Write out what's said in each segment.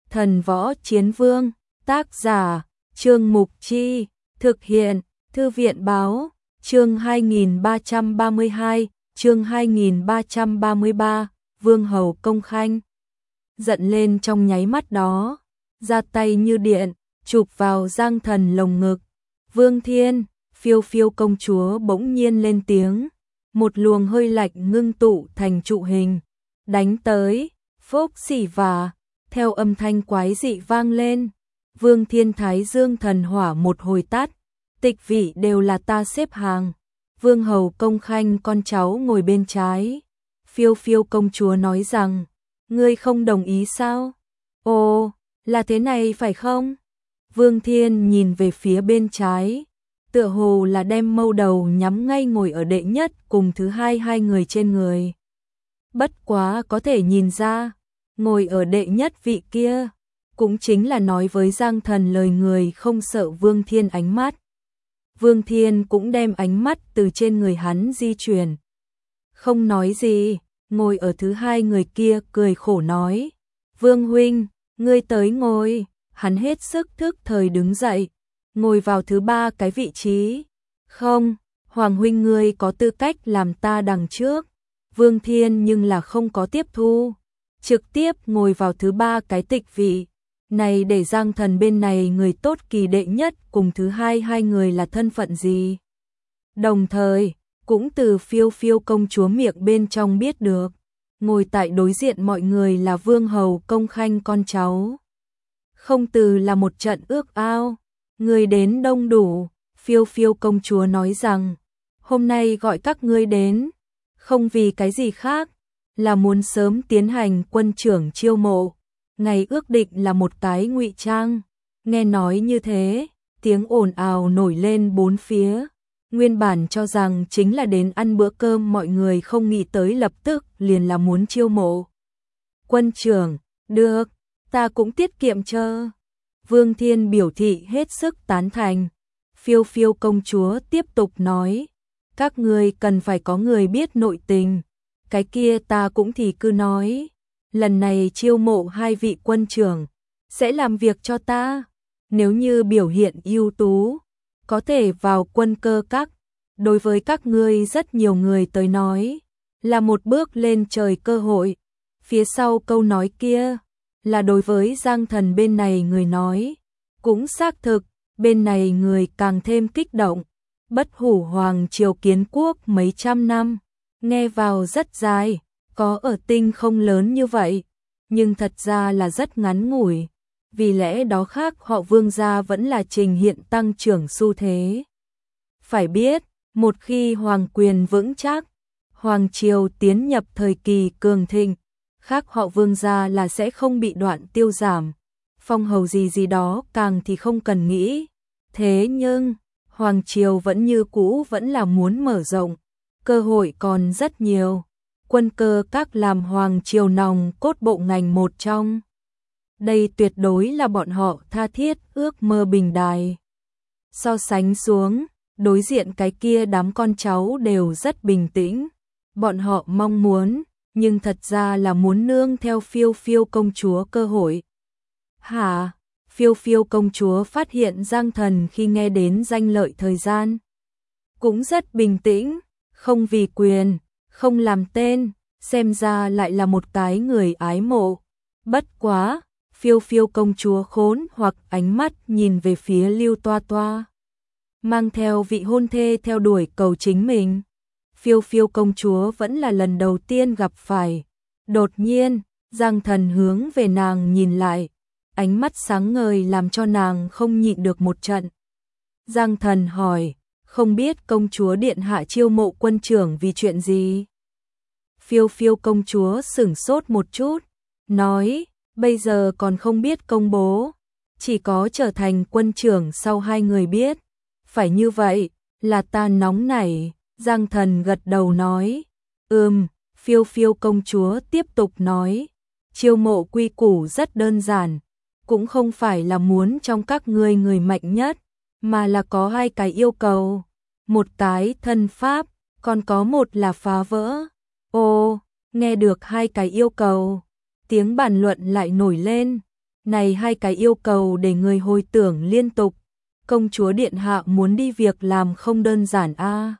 Thần Võ Chiến Vương, tác giả, Trương Mục Chi, thực hiện, Thư viện Báo, chương 2332, chương 2333, Vương Hầu Công Khanh. Giận lên trong nháy mắt đó, ra tay như điện, chụp vào Giang Thần lồng ngực. Vương Thiên, Phiêu Phiêu công chúa bỗng nhiên lên tiếng, một luồng hơi lạnh ngưng tụ thành trụ hình, đánh tới, phốc xỉ và, theo âm thanh quái dị vang lên. Vương Thiên Thái Dương thần hỏa một hồi tắt, tịch vị đều là ta xếp hàng. Vương Hầu Công Khanh con cháu ngồi bên trái. Phiêu Phiêu công chúa nói rằng, ngươi không đồng ý sao? Ồ, là thế này phải không? Vương Thiên nhìn về phía bên trái, tựa hồ là đem mâu đầu nhắm ngay ngồi ở đệ nhất cùng thứ hai người trên người. Bất quá có thể nhìn ra, ngồi ở đệ nhất vị kia, cũng chính là nói với Giang Thần lời người không sợ Vương Thiên ánh mắt. Vương Thiên cũng đem ánh mắt từ trên người hắn di chuyển. Không nói gì, ngồi ở thứ hai người kia cười khổ nói, Vương Huynh, ngươi tới ngồi. Hắn hết sức thức thời đứng dậy, ngồi vào thứ ba cái vị trí. Không, Hoàng Huynh ngươi có tư cách làm ta đằng trước. Vương Thiên nhưng là không có tiếp thu, trực tiếp ngồi vào thứ ba cái tịch vị. Này để Giang Thần bên này người tốt kỳ đệ nhất cùng thứ hai người là thân phận gì. Đồng thời, cũng từ Phiêu Phiêu công chúa miệng bên trong biết được, ngồi tại đối diện mọi người là Vương Hầu Công Khanh con cháu. Không từ là một trận ước ao, người đến đông đủ. Phiêu Phiêu công chúa nói rằng, hôm nay gọi các ngươi đến, không vì cái gì khác, là muốn sớm tiến hành quân trưởng chiêu mộ. Ngày ước định là một cái ngụy trang. Nghe nói như thế, tiếng ồn ào nổi lên bốn phía. Nguyên bản cho rằng chính là đến ăn bữa cơm, mọi người không nghĩ tới lập tức liền là muốn chiêu mộ quân trưởng. Được, ta cũng tiết kiệm chờ. Vương Thiên biểu thị hết sức tán thành. Phiêu Phiêu công chúa tiếp tục nói, các ngươi cần phải có người biết nội tình. Cái kia ta cũng thì cứ nói, lần này chiêu mộ hai vị quân trưởng, sẽ làm việc cho ta. Nếu như biểu hiện ưu tú, có thể vào quân cơ các. Đối với các ngươi rất nhiều người tới nói, là một bước lên trời cơ hội. Phía sau câu nói kia, là đối với Giang Thần bên này người nói. Cũng xác thực, bên này người càng thêm kích động. Bất hủ hoàng triều kiến quốc mấy trăm năm, nghe vào rất dài, có ở tinh không lớn như vậy, nhưng thật ra là rất ngắn ngủi. Vì lẽ đó khác họ Vương gia vẫn là trình hiện tăng trưởng xu thế. Phải biết, một khi hoàng quyền vững chắc, hoàng triều tiến nhập thời kỳ cường thịnh, khác họ Vương gia là sẽ không bị đoạn tiêu giảm. Phong hầu gì đó càng thì không cần nghĩ. Thế nhưng, hoàng triều vẫn như cũ vẫn là muốn mở rộng, cơ hội còn rất nhiều. Quân cơ các làm hoàng triều nòng cốt bộ ngành một trong. Đây tuyệt đối là bọn họ tha thiết ước mơ bình đài. So sánh xuống, đối diện cái kia đám con cháu đều rất bình tĩnh. Bọn họ mong muốn, nhưng thật ra là muốn nương theo Phiêu Phiêu công chúa cơ hội. Hả? Phiêu Phiêu công chúa phát hiện Giang Thần khi nghe đến danh lợi thời gian, cũng rất bình tĩnh, không vì quyền, không làm tên, xem ra lại là một cái người ái mộ. Bất quá, Phiêu Phiêu công chúa khốn hoặc ánh mắt nhìn về phía Lưu Toa Toa, mang theo vị hôn thê theo đuổi cầu chính mình. Phiêu Phiêu công chúa vẫn là lần đầu tiên gặp phải. Đột nhiên, Giang Thần hướng về nàng nhìn lại, ánh mắt sáng ngời làm cho nàng không nhịn được một trận. Giang Thần hỏi, không biết công chúa điện hạ chiêu mộ quân trưởng vì chuyện gì? Phiêu Phiêu công chúa sửng sốt một chút, nói, bây giờ còn không biết công bố, chỉ có trở thành quân trưởng sau hai người biết. Phải như vậy, là ta nóng nảy. Giang Thần gật đầu nói, Phiêu Phiêu công chúa tiếp tục nói, chiêu mộ quy củ rất đơn giản, cũng không phải là muốn trong các ngươi người mạnh nhất, mà là có hai cái yêu cầu, một cái thân pháp, còn có một là phá vỡ. Ồ, nghe được hai cái yêu cầu, tiếng bàn luận lại nổi lên. Này hai cái yêu cầu để người hồi tưởng liên tục. Công chúa điện hạ muốn đi việc làm không đơn giản a.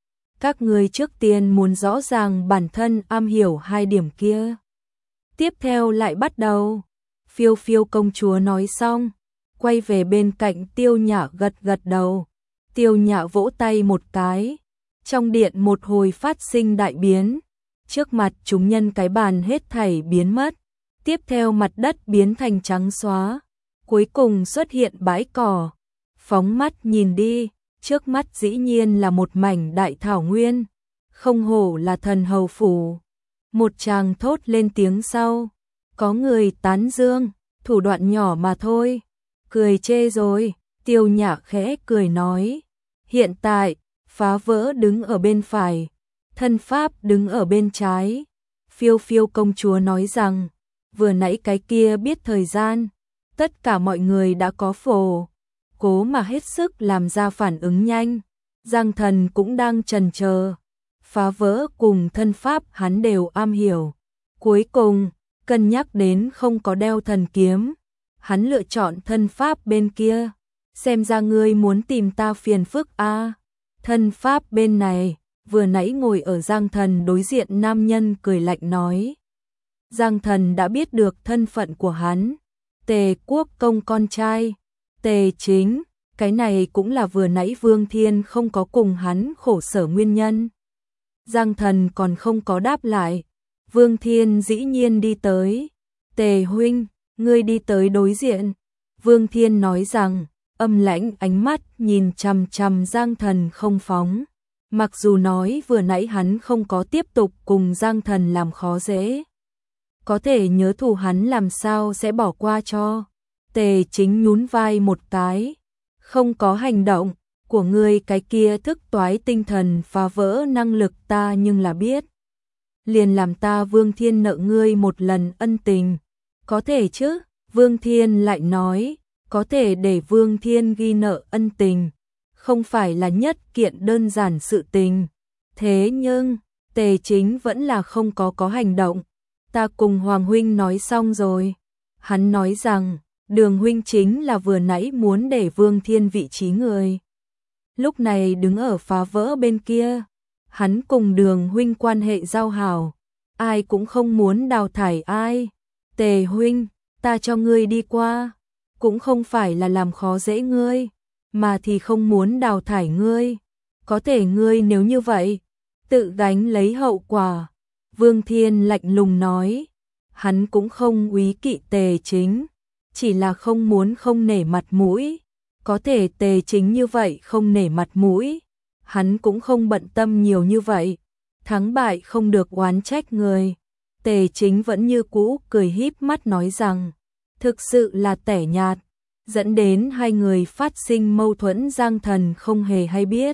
Các người trước tiên muốn rõ ràng bản thân am hiểu hai điểm kia. Tiếp theo lại bắt đầu. Phiêu phiêu công chúa nói xong, quay về bên cạnh Tiêu Nhã gật gật đầu. Tiêu Nhã vỗ tay một cái. Trong điện một hồi phát sinh đại biến. Trước mặt chúng nhân cái bàn hết thảy biến mất. Tiếp theo mặt đất biến thành trắng xóa. Cuối cùng xuất hiện bãi cỏ. Phóng mắt nhìn đi, trước mắt dĩ nhiên là một mảnh đại thảo nguyên. Không hổ là thần hầu phủ. Một chàng thốt lên tiếng sau. Có người tán dương, thủ đoạn nhỏ mà thôi. Cười chê rồi, Tiêu Nhã khẽ cười nói. Hiện tại, phá vỡ đứng ở bên phải, thân pháp đứng ở bên trái. Phiêu phiêu công chúa nói rằng, vừa nãy cái kia biết thời gian, tất cả mọi người đã có phổ, cố mà hết sức làm ra phản ứng nhanh. Giang Thần cũng đang chần chờ, phá vỡ cùng thân pháp hắn đều am hiểu. Cuối cùng, cân nhắc đến không có đeo thần kiếm, hắn lựa chọn thân pháp bên kia. Xem ra ngươi muốn tìm ta phiền phức a. Thân pháp bên này, vừa nãy ngồi ở Giang Thần đối diện nam nhân cười lạnh nói. Giang Thần đã biết được thân phận của hắn, Tề Quốc công con trai, Tề Chính, cái này cũng là vừa nãy Vương Thiên không có cùng hắn khổ sở nguyên nhân. Giang Thần còn không có đáp lại, Vương Thiên dĩ nhiên đi tới. Tề huynh, ngươi đi tới đối diện. Vương Thiên nói rằng, âm lãnh ánh mắt nhìn chằm chằm Giang Thần không phóng. Mặc dù nói vừa nãy hắn không có tiếp tục cùng Giang Thần làm khó dễ, có thể nhớ thù hắn làm sao sẽ bỏ qua cho. Tề Chính nhún vai một cái. Không có hành động của ngươi cái kia thức toái tinh thần phá vỡ năng lực ta nhưng là biết. Liền làm ta Vương Thiên nợ ngươi một lần ân tình. Có thể chứ? Vương Thiên lại nói, có thể để Vương Thiên ghi nợ ân tình, không phải là nhất kiện đơn giản sự tình. Thế nhưng, Tề Chính vẫn là không có hành động. Ta cùng Hoàng huynh nói xong rồi. Hắn nói rằng, Đường huynh chính là vừa nãy muốn để Vương Thiên vị trí người. Lúc này đứng ở phá vỡ bên kia, hắn cùng Đường huynh quan hệ giao hảo, ai cũng không muốn đào thải ai. Tề huynh, ta cho ngươi đi qua, cũng không phải là làm khó dễ ngươi, mà thì không muốn đào thải ngươi. Có thể ngươi nếu như vậy, tự gánh lấy hậu quả. Vương Thiên lạnh lùng nói, hắn cũng không úy kỵ Tề Chính, chỉ là không muốn không nể mặt mũi. Có thể Tề Chính như vậy không nể mặt mũi, hắn cũng không bận tâm nhiều như vậy. Thắng bại không được oán trách người. Tề Chính vẫn như cũ cười híp mắt nói rằng, thực sự là tẻ nhạt, dẫn đến hai người phát sinh mâu thuẫn. Giang Thần không hề hay biết.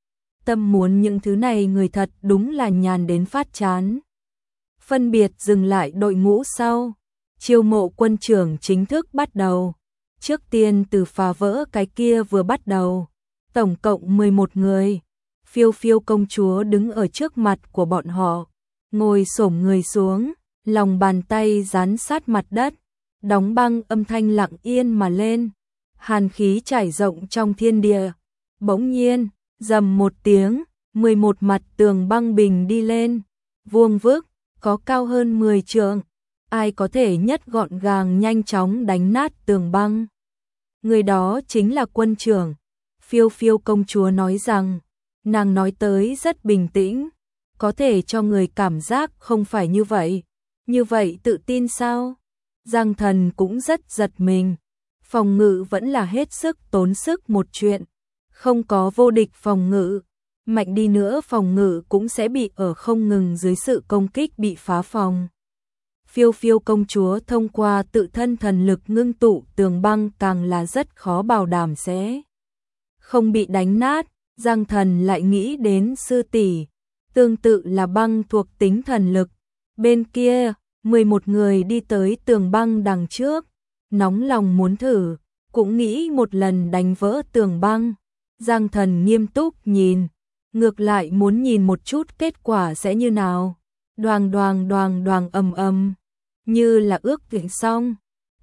Tâm muốn những thứ này người thật đúng là nhàn đến phát chán. Phân biệt dừng lại đội ngũ sau, chiêu mộ quân trưởng chính thức bắt đầu. Trước tiên từ phá vỡ cái kia vừa bắt đầu, tổng cộng 11 người. Phiêu phiêu công chúa đứng ở trước mặt của bọn họ, ngồi xổm người xuống, lòng bàn tay dán sát mặt đất, đóng băng âm thanh lặng yên mà lên, hàn khí trải rộng trong thiên địa. Bỗng nhiên, rầm một tiếng, 11 mặt tường băng bình đi lên, vuông vức, có cao hơn 10 trượng. Ai có thể nhất gọn gàng nhanh chóng đánh nát tường băng? Người đó chính là quân trưởng. Phiêu phiêu công chúa nói rằng, nàng nói tới rất bình tĩnh, có thể cho người cảm giác không phải như vậy. Như vậy tự tin sao? Giang Thần cũng rất giật mình. Phòng ngự vẫn là hết sức tốn sức một chuyện. Không có vô địch phòng ngự, mạnh đi nữa phòng ngự cũng sẽ bị ở không ngừng dưới sự công kích bị phá phòng. Phiêu phiêu công chúa thông qua tự thân thần lực ngưng tụ tường băng càng là rất khó bảo đảm sẽ không bị đánh nát. Giang Thần lại nghĩ đến sư tỷ, tương tự là băng thuộc tính thần lực. Bên kia, 11 người đi tới tường băng đằng trước, nóng lòng muốn thử, cũng nghĩ một lần đánh vỡ tường băng. Giang Thần nghiêm túc nhìn, ngược lại muốn nhìn một chút kết quả sẽ như nào. Đoàng đoàng đoàng đoàng ầm ầm, như là ước định xong,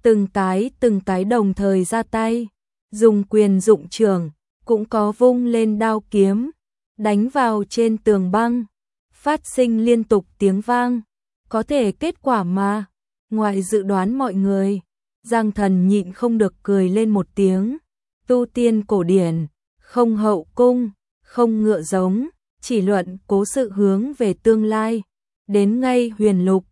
từng cái đồng thời ra tay, dùng quyền dụng trưởng, cũng có vung lên đao kiếm, đánh vào trên tường băng, phát sinh liên tục tiếng vang, có thể kết quả mà, ngoài dự đoán mọi người. Giang Thần nhịn không được cười lên một tiếng, tu tiên cổ điển, không hậu cung, không ngựa giống, chỉ luận cố sự hướng về tương lai, đến ngay huyền lục,